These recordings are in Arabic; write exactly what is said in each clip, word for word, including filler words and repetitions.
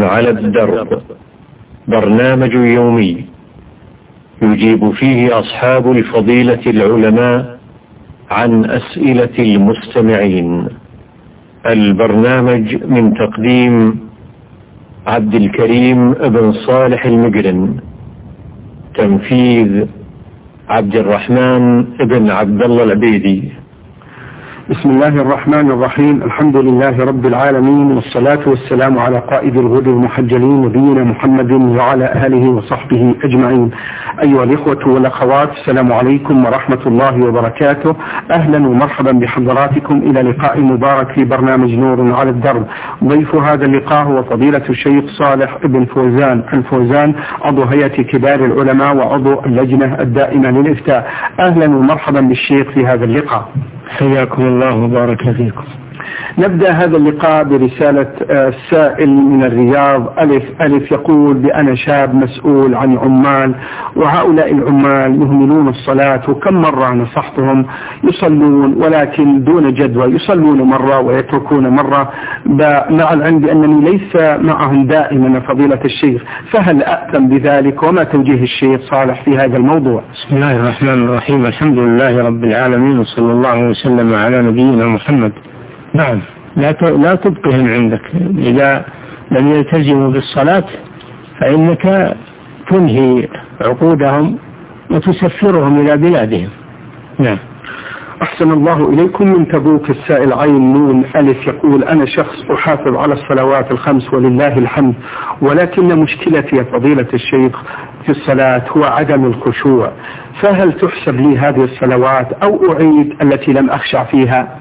على الدرب، برنامج يومي يجيب فيه أصحاب الفضيلة العلماء عن أسئلة المستمعين. البرنامج من تقديم عبد الكريم بن صالح المقرن، تنفيذ عبد الرحمن بن عبد الله العبيدي. بسم الله الرحمن الرحيم. الحمد لله رب العالمين، والصلاة والسلام على قائد الغر المحجلين نبينا محمد وعلى آله وصحبه أجمعين. أيها الإخوة والأخوات، السلام عليكم ورحمة الله وبركاته. أهلا ومرحبا بحضراتكم إلى لقاء مبارك في برنامج نور على الدرب. ضيف هذا اللقاء هو فضيلة الشيخ صالح بن فوزان الفوزان، عضو هيئة كبار العلماء وعضو اللجنة الدائمة للإفتاء. أهلا ومرحبا بالشيخ في هذا اللقاء. حياكم الله وبارك فيكم. نبدأ هذا اللقاء برسالة سائل من الرياض، ألف ألف يقول بأنا شاب مسؤول عن عمال، وهؤلاء العمال يهملون الصلاة، وكم مرة نصحتهم يصلون ولكن دون جدوى، يصلون مرة ويتركون مرة، مع العلم بأنني ليس معهم دائما فضيلة الشيخ، فهل أأتم بذلك؟ وما توجيه الشيخ صالح في هذا الموضوع؟ بسم الله الرحمن الرحيم. الحمد لله رب العالمين، وصلى الله وسلم على نبينا محمد. نعم، لا لا تبقهم عندك، إذا لم يلتزموا بالصلاة فإنك تنهي عقودهم وتسفرهم إلى بلادهم. نعم. أحسن الله إليكم. من تبوك السائل عين نون ألف يقول أنا شخص أحافظ على الصلوات الخمس ولله الحمد، ولكن مشكلتي فضيلة الشيخ في الصلاة هو عدم الخشوع، فهل تحسب لي هذه الصلوات أو أعيد التي لم أخشع فيها؟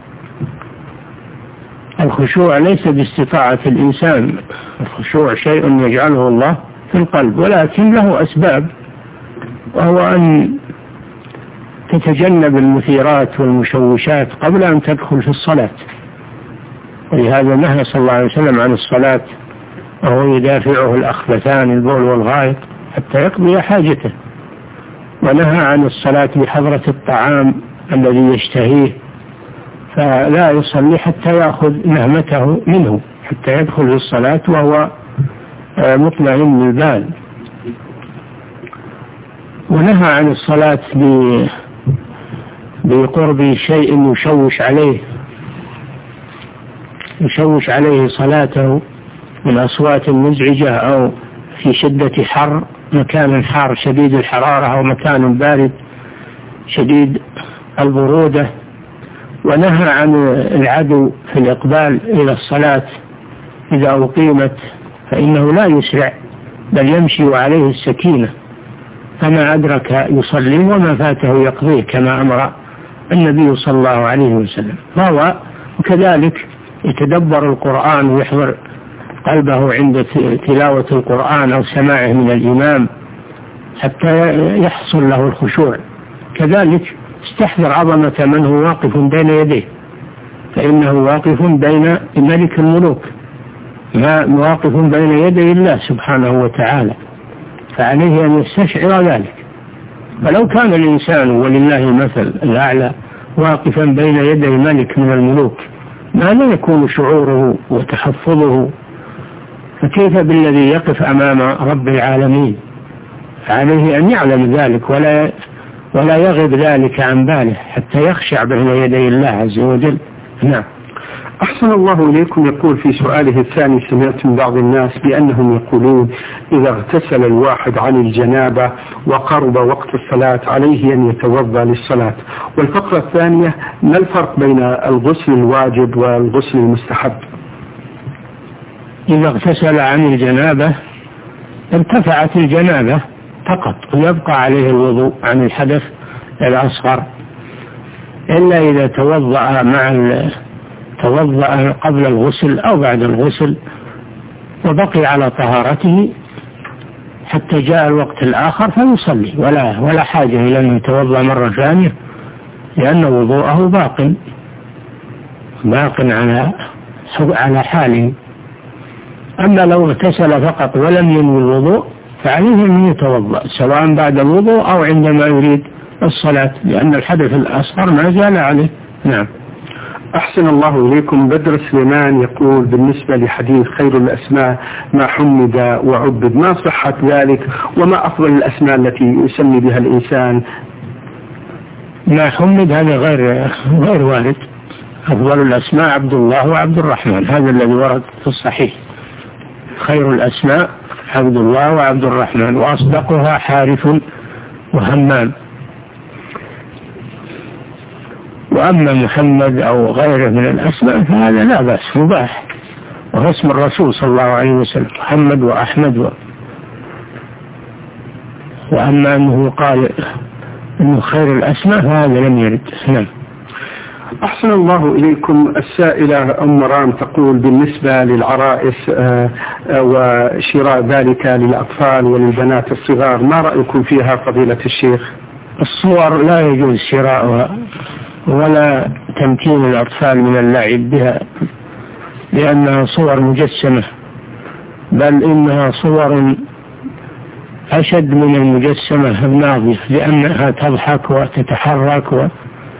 الخشوع ليس باستطاعة الإنسان، الخشوع شيء يجعله الله في القلب، ولكن له أسباب، وهو أن تتجنب المثيرات والمشوشات قبل أن تدخل في الصلاة. ولهذا نهى صلى الله عليه وسلم عن الصلاة وهو يدافعه الأخبثان البول والغائط حتى يقضي حاجته، ونهى عن الصلاة بحضرة الطعام الذي يشتهيه، فلا يصلي حتى يأخذ نهمته منه حتى يدخل في الصلاة وهو مطمئن البال. ونهى عن الصلاة بقرب شيء يشوش عليه يشوش عليه صلاته من أصوات مزعجة، أو في شدة حر، مكان حار شديد الحرارة، أو مكان بارد شديد البرودة. ونهى عن العدو في الإقبال إلى الصلاة إذا أقيمت، فإنه لا يسرع بل يمشي وعليه السكينة، فما أدرك يصلي وما فاته يقضيه، كما أمر النبي صلى الله عليه وسلم. فهو وكذلك يتدبر القرآن ويحضر قلبه عند تلاوة القرآن أو سماعه من الإمام حتى يحصل له الخشوع. كذلك استحضر عظمة من هو واقف بين يديه، فإنه واقف بين ملك الملوك، ما واقف بين يدي الله سبحانه وتعالى، فعليه أن يستشعر ذلك. فلو كان الإنسان ولله المثل الأعلى واقفا بين يدي ملك من الملوك، ما لا يكون شعوره وتحفظه، فكيف بالذي يقف أمام رب العالمين؟ فعليه أن يعلم ذلك ولا ولا يغب ذلك عن باله حتى يخشع بين يدي الله عز وجل. نعم. أحسن الله إليكم. يقول في سؤاله الثاني سمعت من بعض الناس بأنهم يقولون إذا اغتسل الواحد عن الجنابة وقرب وقت الصلاة عليه أن يتوضأ للصلاة. والفقرة الثانية، ما الفرق بين الغسل الواجب والغسل المستحب؟ إذا اغتسل عن الجنابة ارتفعت الجنابة فقط، ويبقى عليه الوضوء عن الحدث الأصغر، إلا إذا توضأ مع توضأ قبل الغسل أو بعد الغسل وبقي على طهارته حتى جاء الوقت الآخر فيصلي، ولا ولا حاجة إلى أن يتوضأ مرة ثانية، لأن وضوءه باق باق على على حاله. أما لو اغتسل فقط ولم ينوي الوضوء فعليه أن يتوضأ سواء بعد الوضوء أو عندما يريد الصلاة، لأن الحدث الأصغر ما زال عليه. نعم. أحسن الله إليكم. بدر سليمان يقول بالنسبة لحديث خير الأسماء ما حمد وعبد، ما صحة ذلك وما أفضل الأسماء التي يسمي بها الإنسان؟ ما حمد هذا غير غير وارد. أفضل الأسماء عبد الله وعبد الرحمن، هذا الذي ورد في الصحيح. خير الأسماء عبد الله وعبد الرحمن، وأصدقها حارث وهمام. وأما محمد أو غيره من الأسماء فهذا لا بأس، مباح، وهو اسم الرسول صلى الله عليه وسلم محمد وأحمد و... وأما أنه قال أنه خير الأسماء فهذا لم يرد. نعم. أحسن الله إليكم. السائلة أم مرام تقول بالنسبة للعرائس وشراء ذلك للأطفال وللبنات الصغار، ما رأيكم فيها فضيلة الشيخ؟ الصور لا يجوز شراؤها ولا تمكين الأطفال من اللعب بها، لأنها صور مجسمة، بل إنها صور أشد من المجسمة الناظرة، لأنها تضحك وتتحرك و...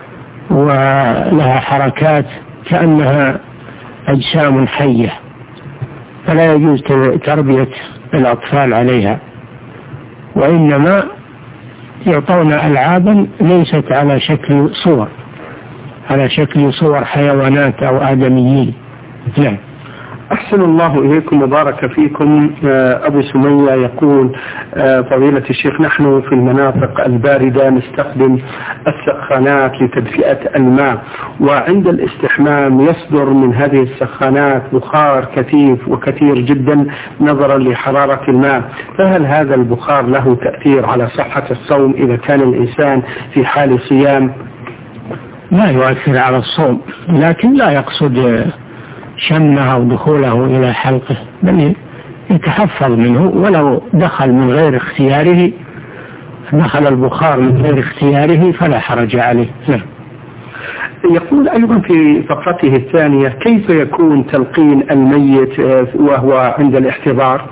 ولها حركات كأنها أجسام حية، فلا يجوز تربية الأطفال عليها، وإنما يعطون ألعابا ليست على شكل صور، على شكل صور حيوانات أو آدميين. نعم. أحسن الله إليكم وبارك فيكم. أبو سمية يقول فضيلة الشيخ نحن في المناطق الباردة نستخدم السخانات لتدفئة الماء، وعند الاستحمام يصدر من هذه السخانات بخار كثيف وكثير جدا نظرا لحرارة الماء، فهل هذا البخار له تأثير على صحة الصوم إذا كان الإنسان في حال صيام؟ لا يؤثر على الصوم، لكن لا يقصد شمه أو دخوله إلى حلقه، بل يتحفظ منه، ولو دخل من غير اختياره، دخل البخار من غير اختياره فلا حرج عليه. نعم. يقول أيضا في فقرته الثانية كيف يكون تلقين الميت وهو عند الاحتضار؟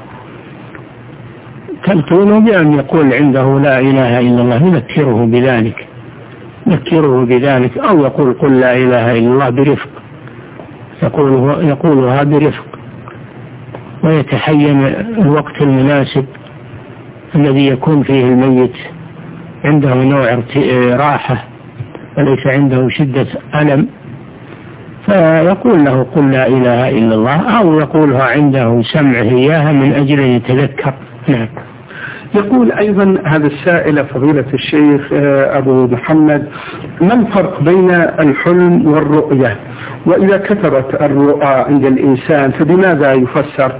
تلقينه بأن يقول عنده لا إله إلا الله، يذكره بذلك يذكره بذلك أو يقول قل لا إله إلا الله برفق، يقول يقولها برفق، ويتحين الوقت المناسب الذي يكون فيه الميت عنده نوع راحة وليس عنده شدة ألم، فيقول له قل لا إله إلا الله، أو يقولها عنده سمعه إياها من أجل أن يتذكر. نعم. يقول أيضا هذا السائل فضيلة الشيخ أبو محمد ما الفرق بين الحلم والرؤية؟ وإذا كثرت الرؤى عند الإنسان فبماذا يفسر؟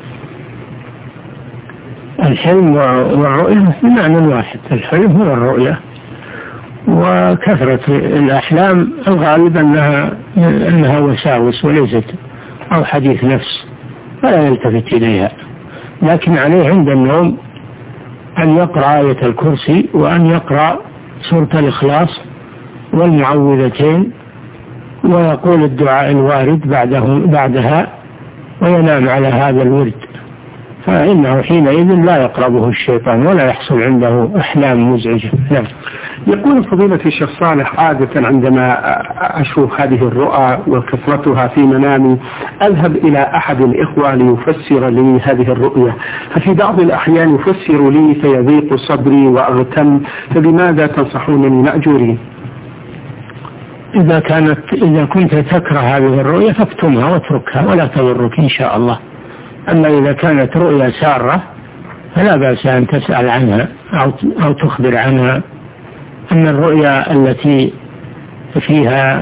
الحلم والرؤية بمعنى واحد، الحلم هو الرؤية، وكثرة الأحلام الغالب أنها, أنها وساوس وليست أو حديث نفس فلا يلتفت إليها، لكن عليه عند النوم أن يقرأ آية الكرسي وأن يقرأ سورة الإخلاص والمعوذتين ويقول الدعاء الوارد بعده بعدها وينام على هذا الورد، فإنه حينئذ لا يقربه الشيطان ولا يحصل عنده أحلام مزعجة. نعم. يقول فضيلة الشيخ صالح عادة عندما أشوف هذه الرؤى وكثرتها في منامي أذهب إلى أحد الإخوة ليفسر لي هذه الرؤية، ففي بعض الأحيان يفسر لي فيضيق صدري وأغتم، فبماذا تنصحونني مأجورين؟ إذا كانت إذا كنت تكره هذه الرؤية فاكتمها واتركها ولا تضرك إن شاء الله. أما إذا كانت رؤيا سارة فلا بأس أن تسأل عنها أو أو تخبر عنها. أما الرؤيا التي فيها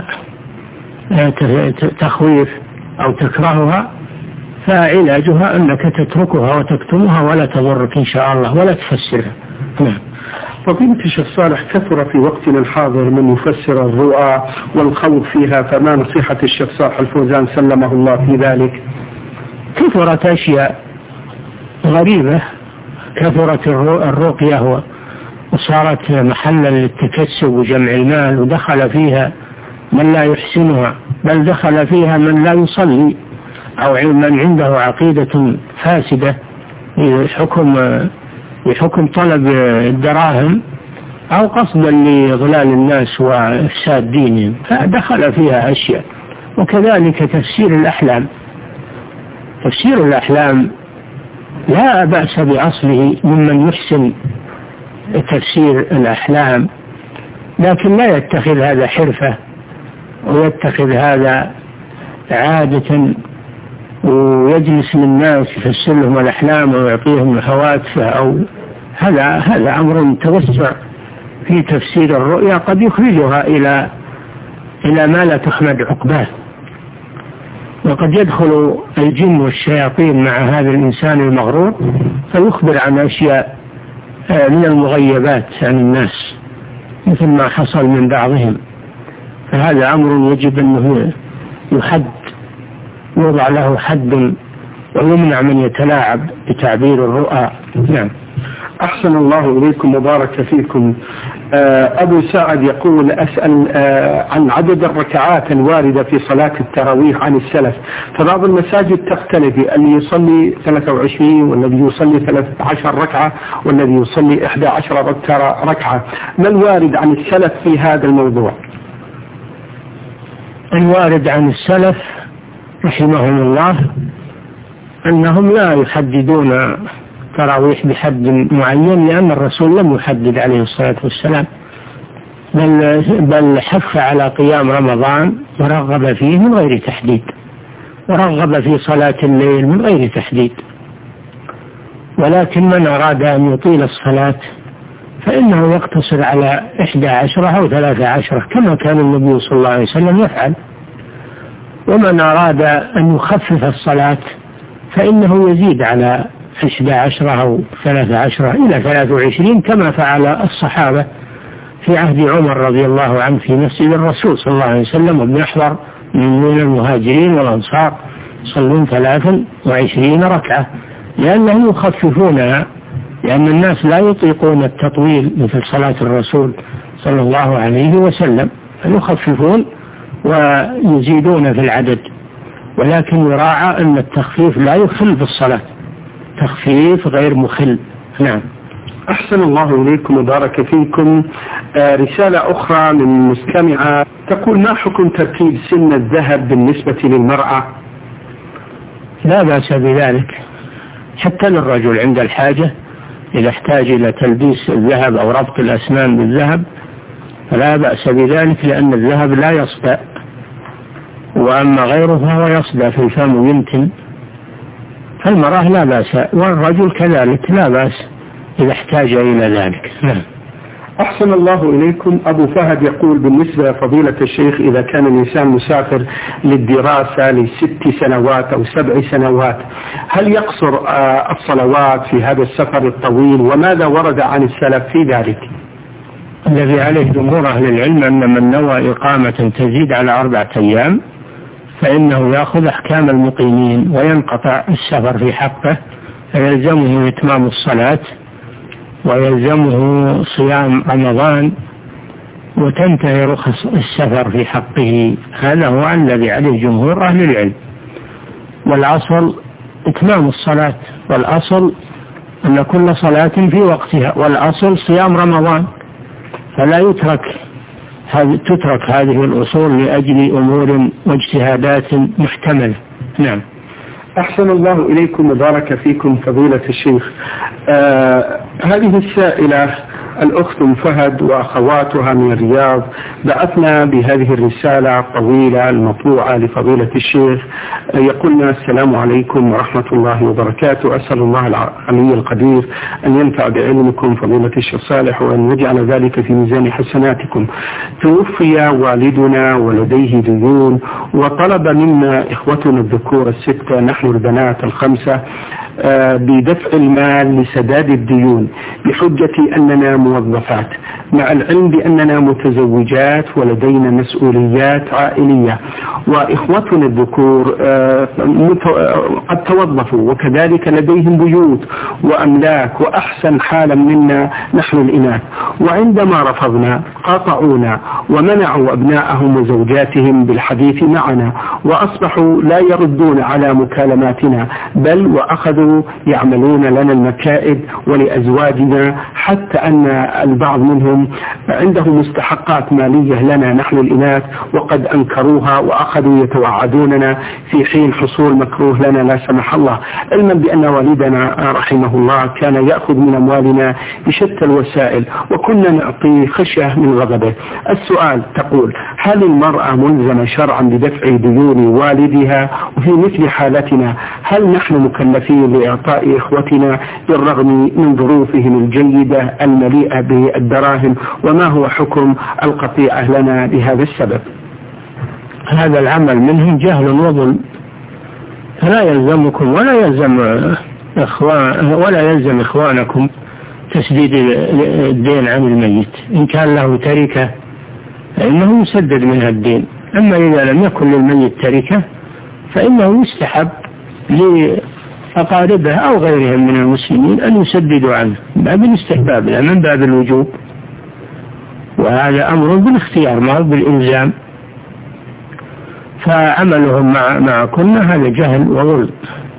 تخويف أو تكرهها فعلاجها أنك تتركها وتكتمها ولا تضرك إن شاء الله ولا تفسرها. نعم. فضيلة الشيخ صالح كثر في وقتنا الحاضر من يفسر الرؤى والخوض فيها، فما نصيحة الشيخ صالح الفوزان سلمه الله في ذلك؟ كثرت أشياء غريبة، كثرت الرقية وصارت محلا للتكسب وجمع المال، ودخل فيها من لا يحسنها، بل دخل فيها من لا يصلي أو من عنده عقيدة فاسدة بحكم بحكم طلب الدراهم أو قصدا لإضلال الناس وإفساد دينهم، فدخل فيها أشياء وكذلك تفسير الأحلام. تفسير الأحلام لا بأس بأصله ممن يحسن تفسير الأحلام، لكن لا يتخذ هذا حرفة ويتخذ هذا عادة ويجلس للناس يفسر لهم الأحلام ويعطيهم هواتف، أو هذا هذا أمر توسع في تفسير الرؤيا قد يخرجها إلى إلى ما لا تحمد عقباه. وقد يدخل الجن والشياطين مع هذا الإنسان المغرور فيخبر عن أشياء من المغيبات عن الناس مثل ما حصل من بعضهم، فهذا أمر يجب أنه يحد، يوضع له حد ويمنع من يتلاعب بتعبير الرؤى. نعم. أحسن الله إليكم وبارك فيكم. أبو سعد يقول أسأل عن عدد الركعات الواردة في صلاة التراويح عن السلف، فبعض المساجد تختلف، اللي يصلي ثلاثة وعشرين والذي يصلي ثلاثة عشر ركعة والذي يصلي إحدى عشر ركعة، ما الوارد عن السلف في هذا الموضوع؟ الوارد عن السلف رحمهم الله أنهم لا يحددون تراويح بحد معين، لأن الرسول لم يحدد عليه الصلاة والسلام، بل, بل حث على قيام رمضان ورغب فيه من غير تحديد، ورغب في صلاة الليل من غير تحديد. ولكن من أراد أن يطيل الصلاة فإنه يقتصر على إحدى عشرة أو ثلاثة عشرة كما كان النبي صلى الله عليه وسلم يفعل. ومن أراد أن يخفف الصلاة فإنه يزيد على إحدى عشرة أو ثلاثة عشرة إلى ثلاثة وعشرين كما فعل الصحابة في عهد عمر رضي الله عنه في مسجد الرسول صلى الله عليه وسلم، وابن أحضر من المهاجرين والأنصار صلون ثلاثا وعشرين ركعة، لأنهم يخففونها، لأن الناس لا يطيقون التطويل مثل صلاة الرسول صلى الله عليه وسلم، فيخففون ويزيدون في العدد، ولكن يراعى أن التخفيف لا يخل بالصلاة، تخفيف غير مخل. نعم. أحسن الله إليكم وبارك فيكم. آه رسالة أخرى من مستمعة تقول: ما حكم تركيب سن الذهب بالنسبة للمرأة؟ لا بأس بذلك، حتى للرجل عند الحاجة إذا احتاج إلى تلبيس الذهب أو ربط الأسنان بالذهب فلا بأس بذلك، لأن الذهب لا يصدأ، وأما غيره فهو يصدأ في الفم ويمتن، فالمرأة لا بأس، والرجل كذلك لا بأس إذا احتاج إلى ذلك. نعم. أحسن الله إليكم. أبو فهد يقول: بالنسبة لفضيلة الشيخ، إذا كان الإنسان مسافر للدراسة لست سنوات أو سبع سنوات، هل يقصر آه الصلوات في هذا السفر الطويل؟ وماذا ورد عن السلف في ذلك؟ الذي عليه جمهور أهل العلم أن من نوى إقامة تزيد على أربعة أيام فإنه يأخذ أحكام المقيمين وينقطع السفر في حقه، فيلزمه إتمام الصلاة ويلزمه صيام رمضان وتنتهي رخص السفر في حقه. هذا هو الذي عليه جمهور أهل العلم، والأصل إتمام الصلاة، والأصل أن كل صلاة في وقتها، والأصل صيام رمضان، فلا يترك تترك هذه الأصول لأجل أمور واجتهادات محتملة. نعم. أحسن الله إليكم وبارك فيكم فضيلة الشيخ. آه هذه السائلة الأخت فهد وأخواتها من الرياض بعثنا بهذه الرسالة الطويلة المطبوعة لفضيلة الشيخ، يقولنا: السلام عليكم ورحمة الله وبركاته، أسأل الله العلي القدير أن ينفع بعلمكم فضيلة الشيخ صالح وأن يجعل ذلك في ميزان حسناتكم. توفي والدنا ولديه ديون، وطلب منا إخوتنا الذكور الستة نحن البنات الخمسة بدفع المال لسداد الديون بحجة أننا موظفات، مع العلم بأننا متزوجات ولدينا مسؤوليات عائلية، وإخوتنا الذكور قد توظفوا وكذلك لديهم بيوت وأملاك وأحسن حالا منا نحن الإناث، وعندما رفضنا قاطعونا ومنعوا أبناءهم وزوجاتهم بالحديث معنا، وأصبحوا لا يردون على مكالماتنا، بل وأخذوا كانوا يعملون لنا المكائد ولأزواجنا، حتى أن البعض منهم عنده مستحقات مالية لنا نحن الإناث وقد أنكروها وأخذوا يتوعدوننا في حين حصول مكروه لنا لا سمح الله، علما بأن والدنا رحمه الله كان يأخذ من أموالنا بشتى الوسائل وكنا نعطيه خشية من غضبه. السؤال تقول: هل المرأة ملزمة شرعا بدفع ديون والدها؟ وفي مثل حالتنا هل نحن مكلفين لإعطاء إخوتنا بالرغم من ظروفهم الجيدة المليئة بالدراهم؟ وما هو حكم القطيعة لنا بهذا السبب؟ هذا العمل منهم جهل وظلم، فلا يلزمكم ولا يلزم إخوان ولا يلزم إخوانكم تسديد الدين عن الميت. إن كان له تركة فإنه يسدد منها الدين، أما إذا لم يكن للميت تركة فإنه يستحب لأقاربه أو غيرهم من المسلمين أن يسددوا عنه، باب الاستحباب لا من باب الوجوب، وهذا أمر بالاختيار ما هو بالإلزام. فعملهم مع معكن هذا جهل وظلم،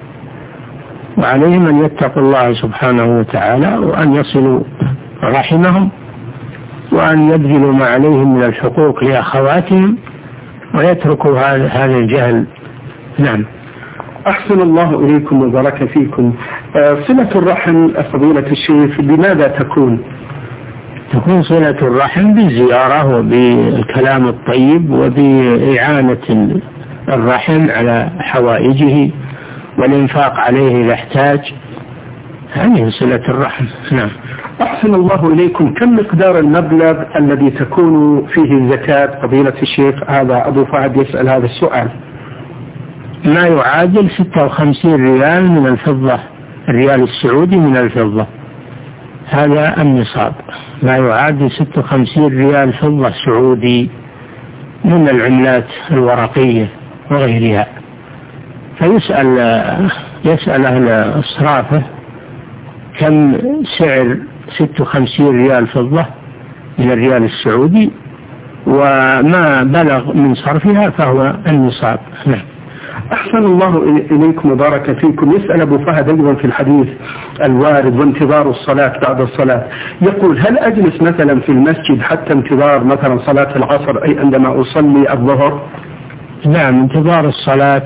وعليهم أن يتقوا الله سبحانه وتعالى وأن يصلوا رحمهم وأن يبذلوا ما عليهم من الحقوق لأخواتهم ويتركوا هذا الجهل. نعم. أحسن الله إليكم وبارك فيكم. صلة الرحم فضيلة الشيخ بماذا تكون؟ تكون صلة الرحم بالزيارة وبالكلام الطيب وبإعانة الرحم على حوائجه والإنفاق عليه إذا احتاج، هذه صلة الرحم. نعم. أحسن الله إليكم. كم مقدار المبلغ الذي تكون فيه الزكاة فضيلة الشيخ؟ هذا أبو فهد يسأل هذا السؤال. ما يعادل ستة وخمسين ريال من الفضة، الريال السعودي من الفضة، هذا النصاب. ما يعادل ستة وخمسين ريال فضة سعودي من العملات الورقية وغيرها. فيسأل يسأل أهل إصرافه كم سعر ستة وخمسين ريال فضة من الريال السعودي، وما بلغ من صرفها فهو النصاب. نعم. أحسن الله إليكم وبارك فيكم. يسأل أبو فهد أيضا في الحديث الوارد وانتظار الصلاة بعد الصلاة، يقول: هل أجلس مثلا في المسجد حتى انتظار مثلا صلاة العصر أي عندما أصلي الظهر؟ نعم، انتظار الصلاة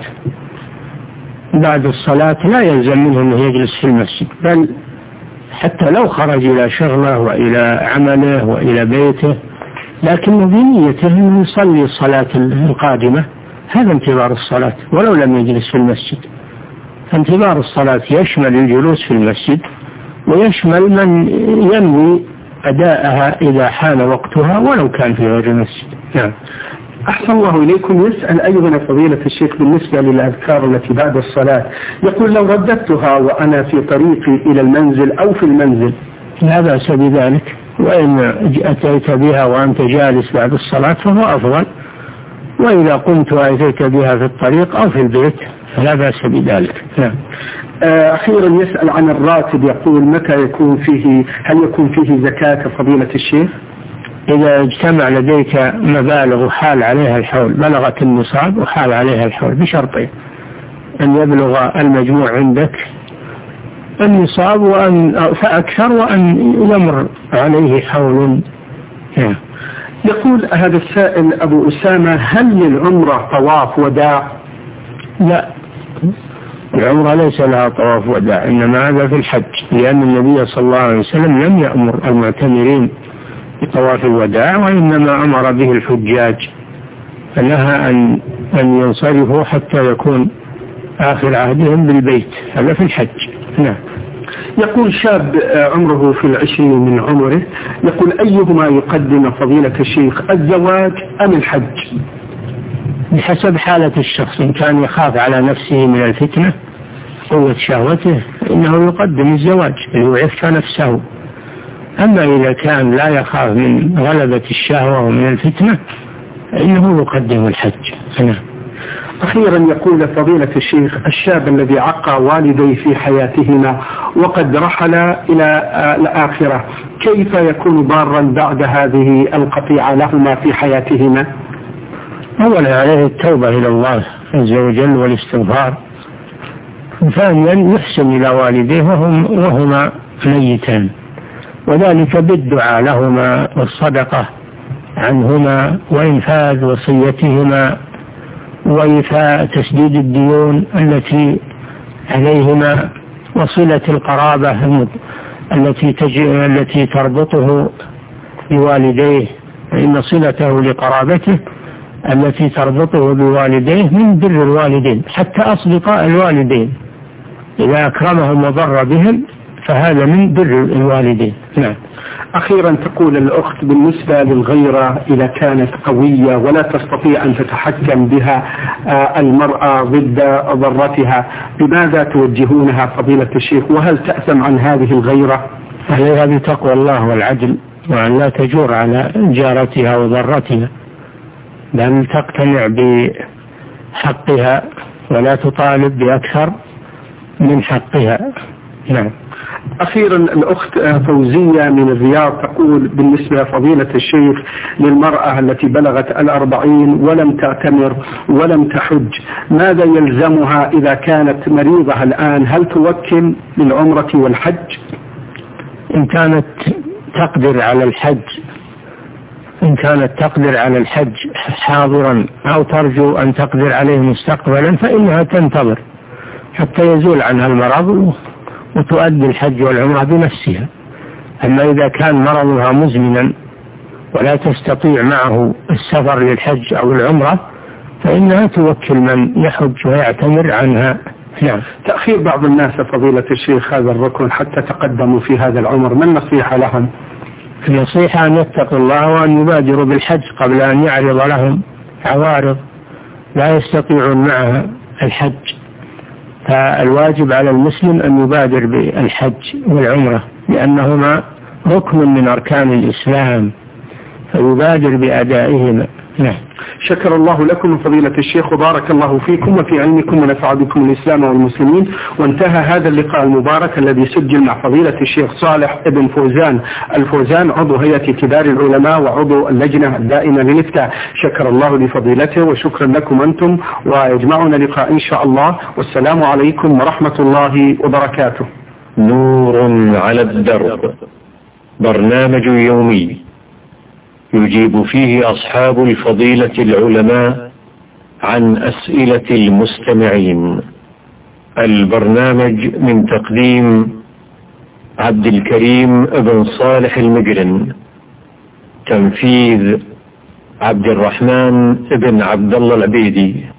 بعد الصلاة لا يلزم منه أنه يجلس في المسجد، بل حتى لو خرج إلى شغله وإلى عمله وإلى بيته لكنه بنيته أنه يصلي الصلاة القادمة، هذا انتظار الصلاة ولو لم يجلس في المسجد. فانتظار الصلاة يشمل الجلوس في المسجد ويشمل من ينوي أداءها إذا حان وقتها ولو كان في غير المسجد. نعم. أحسن الله إليكم. يسأل أيضا فضيلة الشيخ بالنسبة للأذكار التي بعد الصلاة، يقول: لو رددتها وأنا في طريقي إلى المنزل أو في المنزل لا بأس بذلك، وإن أتيت بها وأنت جالس بعد الصلاة فهو أفضل، وإذا قمت وأتيت بها في الطريق أو في البيت فلا بأس بذلك. نعم. أخيرا يسأل عن الراتب، يقول: متى يكون فيه هل يكون فيه زكاة فضيلة الشيخ؟ إذا اجتمع لديك مبالغ وحال عليها الحول، بلغت النصاب وحال عليها الحول بشرطين: أن يبلغ المجموع عندك النصاب وأن فأكثر وأن يمر عليه حول. نعم. يقول هذا السائل أبو أسامة: هل للعمرة طواف وداع؟ لا، العمرة ليس لها طواف وداع، إنما هذا في الحج، لأن النبي صلى الله عليه وسلم لم يأمر المعتمرين بطواف الوداع، وإنما أمر به الحجاج، فنهى أن أن ينصرفوا حتى يكون آخر عهدهم بالبيت، هذا في الحج. نعم. يقول شاب عمره في العشرين من عمره، يقول: أيهما يقدم فضيلة الشيخ، الزواج أم الحج؟ بحسب حالة الشخص، إن كان يخاف على نفسه من الفتنة قوة شهوته إنه يقدم الزواج ليعف نفسه، أما إذا كان لا يخاف من غلبة الشهوة ومن الفتنة إنه يقدم الحج. نعم. أخيرا يقول فضيلة الشيخ: الشاب الذي عقى والديه في حياتهما وقد رحل إلى الآخرة، كيف يكون ضارا بعد هذه القطيعة لهما في حياتهما؟ أولا عليه التوبة إلى الله عز وجل والاستغفار، ثانيا يحسن إلى والديه وهم وهما ميتان، وذلك بالدعاء لهما والصدقة عنهما وإنفاذ وصيتهما وإيفاء تسديد الديون التي عليهما وصلة القرابة التي تجي التي تربطه بوالديه، فإن صلته لقرابته التي تربطه بوالديه من بر الوالدين، حتى أصدقاء الوالدين إذا أكرمهم وبر بهم فهذا من بر الوالدين. نعم. أخيرا تقول الأخت بالنسبة للغيرة إذا كانت قوية ولا تستطيع أن تتحكم بها المرأة ضد ضرتها، بماذا توجهونها فضيلة الشيخ؟ وهل تأثم عن هذه الغيرة؟ عليها بتقوى الله والعدل، وأن لا تجور على جارتها وضرتها، بل تقتنع بحقها ولا تطالب بأكثر من حقها. نعم. أخيرا الأخت فوزية من الرياض تقول بالنسبة فضيلة الشيخ للمرأة التي بلغت الأربعين ولم تعتمر ولم تحج، ماذا يلزمها إذا كانت مريضة الآن؟ هل توكل للعمرة والحج؟ إن كانت تقدر على الحج إن كانت تقدر على الحج حاضرا أو ترجو أن تقدر عليه مستقبلا فإنها تنتظر حتى يزول عنها المرض وتؤدي الحج والعمرة بنفسها. أما إذا كان مرضها مزمنا ولا تستطيع معه السفر للحج أو العمرة فإنها توكل من يحج ويعتمر عنها. نعم. تأخير بعض الناس فضيلة الشيخ هذا الركن حتى تقدموا في هذا العمر، ما النصيحة لهم؟ النصيحة أن يتقوا الله وأن يبادروا بالحج قبل أن يعرض لهم عوارض لا يستطيعون معها الحج، فالواجب على المسلم أن يبادر بالحج والعمرة لأنهما ركن من أركان الإسلام فيبادر بأدائهما. نعم. شكر الله لكم فضيلة الشيخ وبارك الله فيكم وفي علمكم ونفع بكم الإسلام والمسلمين. وانتهى هذا اللقاء المبارك الذي سجل مع فضيلة الشيخ صالح ابن فوزان الفوزان عضو هيئة كبار العلماء وعضو اللجنة الدائمة للإفتاء. شكر الله لفضيلته وشكرا لكم أنتم، ويجمعنا لقاء إن شاء الله، والسلام عليكم ورحمة الله وبركاته. نور على الدرب، برنامج يومي يجيب فيه أصحاب الفضيلة العلماء عن أسئلة المستمعين. البرنامج من تقديم عبد الكريم ابن صالح المقرن، تنفيذ عبد الرحمن ابن عبد الله العبيدي.